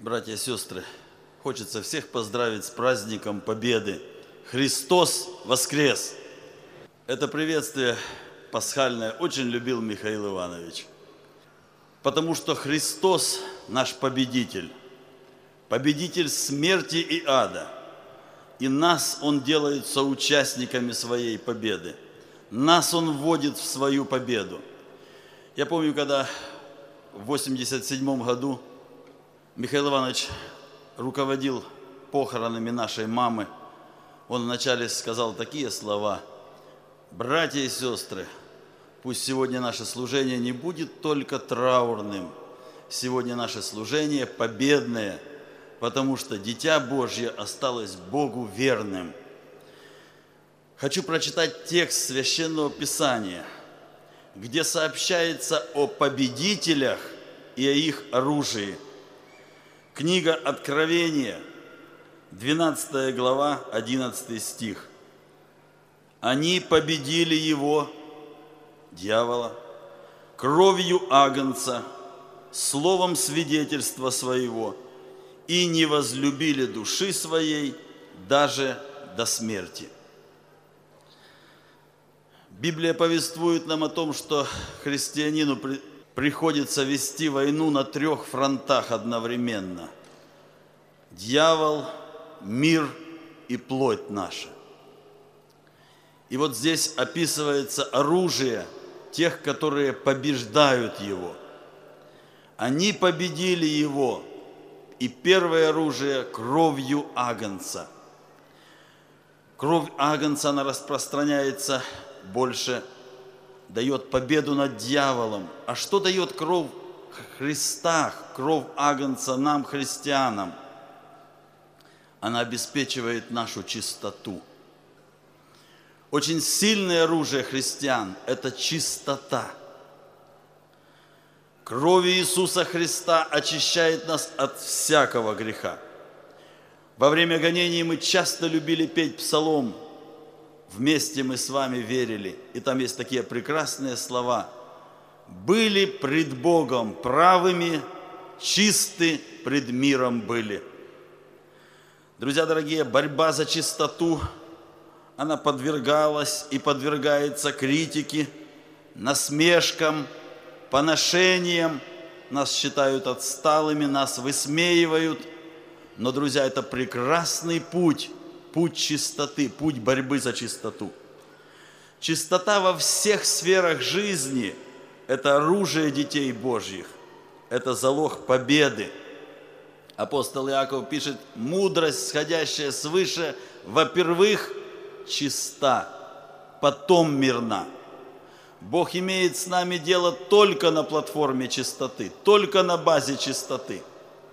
Братья и сестры, хочется всех поздравить с праздником Победы. Христос воскрес! Это приветствие пасхальное очень любил Михаил Иванович, потому что Христос наш победитель, победитель смерти и ада. И нас Он делает соучастниками своей победы. Нас Он вводит в свою победу. Я помню, когда в 1987 году Михаил Иванович руководил похоронами нашей мамы, он вначале сказал такие слова: «Братья и сестры, пусть сегодня наше служение не будет только траурным, сегодня наше служение победное, потому что Дитя Божье осталось Богу верным». Хочу прочитать текст Священного Писания, где сообщается о победителях и о их оружии. Книга Откровения, 12 глава, 11 стих. «Они победили его, дьявола, кровью агнца, словом свидетельства своего, и не возлюбили души своей даже до смерти». Библия повествует нам о том, что христианину приходится вести войну на 3 фронтах одновременно: дьявол, мир и плоть наша. И вот здесь описывается оружие тех, которые побеждают его. Они победили его, и первое оружие – кровью агнца. Кровь агнца, она распространяется больше, дает победу над дьяволом. А что дает кровь Христа, кровь агнца нам, христианам? Она обеспечивает нашу чистоту. Очень сильное оружие христиан – это чистота. Кровь Иисуса Христа очищает нас от всякого греха. Во время гонений мы часто любили петь псалом «Вместе мы с вами верили». И там есть такие прекрасные слова: «Были пред Богом правыми, чисты пред миром были». Друзья дорогие, борьба за чистоту, она подвергалась и подвергается критике, насмешкам, поношениям. Нас считают отсталыми, нас высмеивают. Но, друзья, это прекрасный путь, путь чистоты, путь борьбы за чистоту. Чистота во всех сферах жизни – это оружие детей Божьих, это залог победы. Апостол Иаков пишет: «Мудрость, сходящая свыше, во-первых, чиста, потом мирна». Бог имеет с нами дело только на платформе чистоты, только на базе чистоты.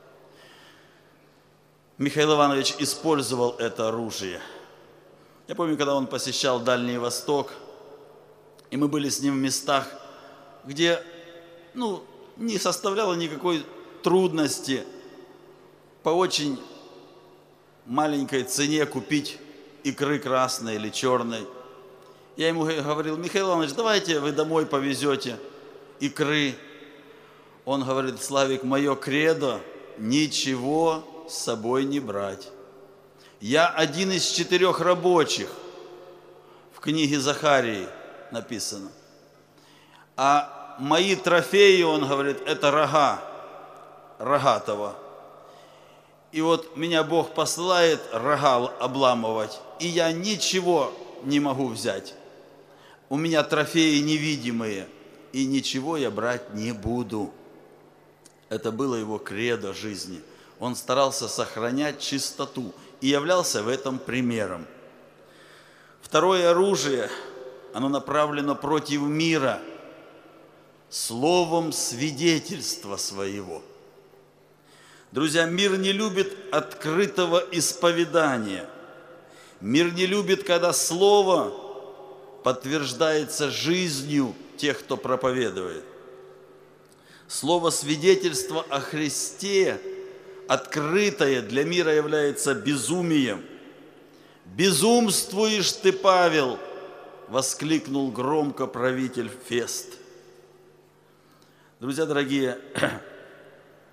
Михаил Иванович использовал это оружие. Я помню, когда он посещал Дальний Восток, и мы были с ним в местах, где не составляло никакой трудности по очень маленькой цене купить икры красной или черной. Я ему говорил: «Михаил Иванович, давайте вы домой повезете икры». Он говорит: «Славик, мое кредо – ничего с собой не брать. Я один из 4 рабочих». В книге Захарии написано. «А мои трофеи, он говорит, это рога рогатого. И вот меня Бог посылает рога обламывать, и я ничего не могу взять. У меня трофеи невидимые, и ничего я брать не буду». Это было его кредо жизни. Он старался сохранять чистоту и являлся в этом примером. Второе оружие, оно направлено против мира, словом свидетельства своего. Друзья, мир не любит открытого исповедания. Мир не любит, когда слово подтверждается жизнью тех, кто проповедует. Слово свидетельства о Христе, открытое, для мира является безумием. «Безумствуешь ты, Павел!» – воскликнул громко правитель Фест. Друзья дорогие, в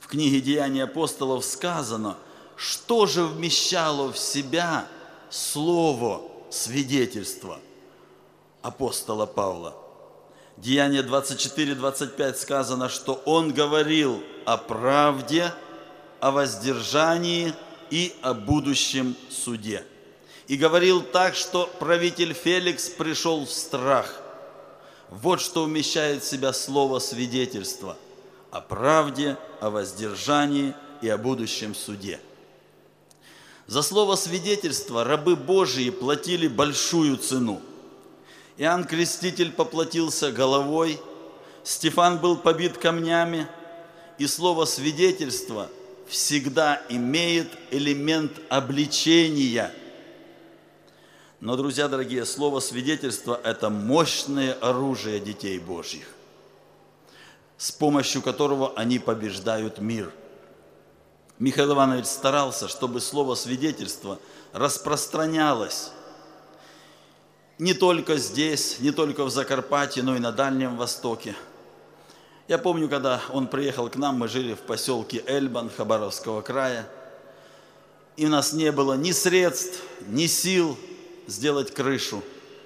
книге «Деяния апостолов» сказано, что же вмещало в себя слово свидетельства апостола Павла. Деяния 24-25 сказано, что он говорил о правде, о воздержании и о будущем суде. И говорил так, что правитель Феликс пришел в страх. Вот что вмещает в себя слово свидетельства о правде, о воздержании и о будущем суде. За слово свидетельства рабы Божьи платили большую цену. Иоанн Креститель поплатился головой, Стефан был побит камнями, и слово свидетельства всегда имеет элемент обличения. Но, друзья дорогие, слово свидетельства – это мощное оружие детей Божьих, с помощью которого они побеждают мир. Михаил Иванович старался, чтобы слово свидетельства распространялось не только здесь, не только в Закарпатье, но и на Дальнем Востоке. Я помню, когда он приехал к нам, мы жили в поселке Эльбан Хабаровского края, и у нас не было ни средств, ни сил сделать крышу.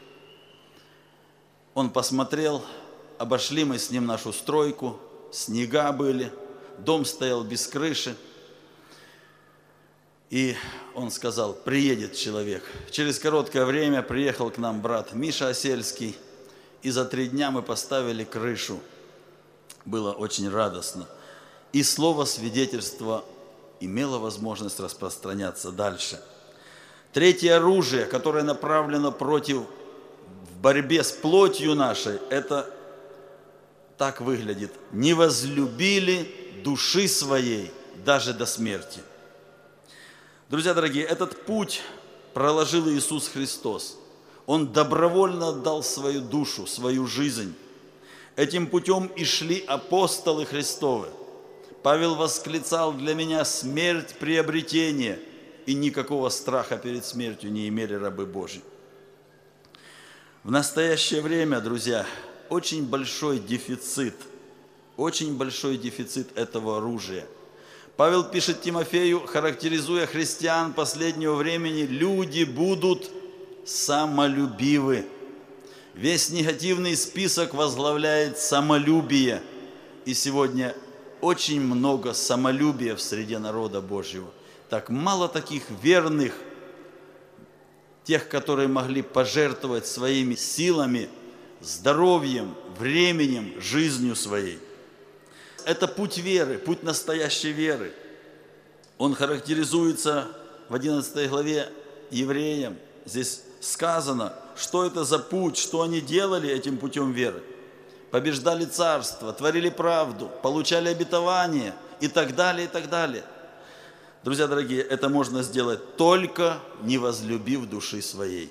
Он посмотрел, обошли мы с ним нашу стройку, снега были, дом стоял без крыши. И он сказал, приедет человек. Через короткое время приехал к нам брат Миша Осельский, и за 3 дня мы поставили крышу. Было очень радостно. И слово свидетельства имело возможность распространяться дальше. Третье оружие, которое направлено против в борьбе с плотью нашей, это так выглядит. Не возлюбили души своей даже до смерти. Друзья дорогие, этот путь проложил Иисус Христос. Он добровольно отдал свою душу, свою жизнь. Этим путем и шли апостолы Христовы. Павел восклицал: для меня смерть приобретение, и никакого страха перед смертью не имели рабы Божьи. В настоящее время, друзья, очень большой дефицит этого оружия. Павел пишет Тимофею, характеризуя христиан последнего времени: люди будут самолюбивы. Весь негативный список возглавляет самолюбие. И сегодня очень много самолюбия в среде народа Божьего. Так мало таких верных, тех, которые могли пожертвовать своими силами, здоровьем, временем, жизнью своей. Это путь веры, путь настоящей веры. Он характеризуется в 11 главе Евреям. Здесь сказано, что это за путь, что они делали этим путем веры. Побеждали царство, творили правду, получали обетование и так далее, и так далее. Друзья дорогие, это можно сделать только не возлюбив души своей.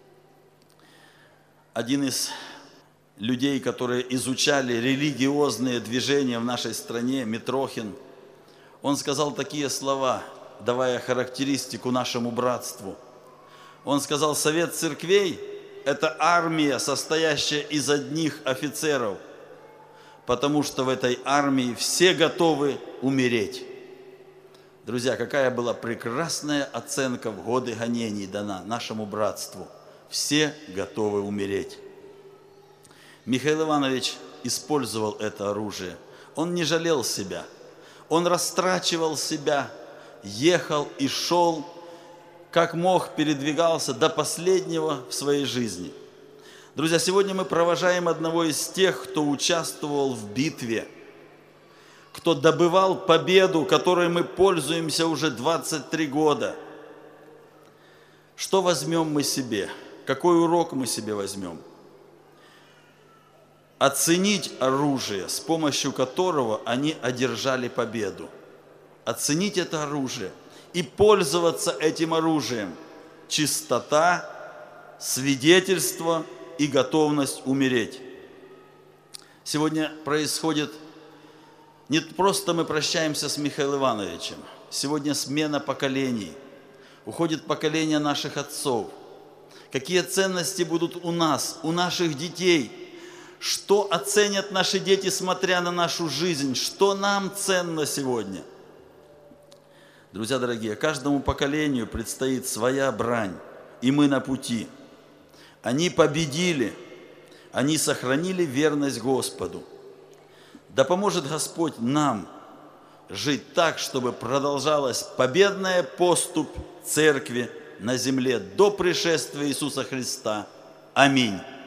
Один из людей, которые изучали религиозные движения в нашей стране, Митрохин, он сказал такие слова, давая характеристику нашему братству. Он сказал: совет церквей – это армия, состоящая из одних офицеров, потому что в этой армии все готовы умереть. Друзья, какая была прекрасная оценка в годы гонений дана нашему братству. Все готовы умереть. Михаил Иванович использовал это оружие. Он не жалел себя. Он растрачивал себя, ехал и шел, как мог, передвигался до последнего в своей жизни. Друзья, сегодня мы провожаем одного из тех, кто участвовал в битве, кто добывал победу, которой мы пользуемся уже 23 года. Что возьмем мы себе? Какой урок мы себе возьмем? Оценить оружие, с помощью которого они одержали победу. Оценить это оружие и пользоваться этим оружием. Чистота, свидетельство и готовность умереть. Сегодня происходит, не просто мы прощаемся с Михаилом Ивановичем, сегодня смена поколений. Уходит поколение наших отцов. Какие ценности будут у нас, у наших детей? Что оценят наши дети, смотря на нашу жизнь? Что нам ценно сегодня? Друзья дорогие, каждому поколению предстоит своя брань, и мы на пути. Они победили, они сохранили верность Господу. Да поможет Господь нам жить так, чтобы продолжалась победная поступь Церкви на земле до пришествия Иисуса Христа. Аминь.